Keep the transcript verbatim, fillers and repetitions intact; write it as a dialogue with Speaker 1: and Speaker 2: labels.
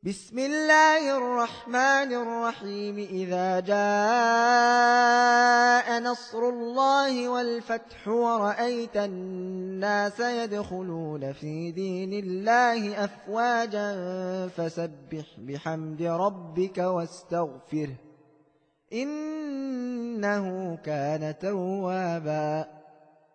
Speaker 1: بسم الله الرحمن الرحيم إذا جاء نصر الله والفتح ورأيت الناس يدخلون في دين الله أفواجا فسبح بحمد ربك واستغفره إنه كان توابا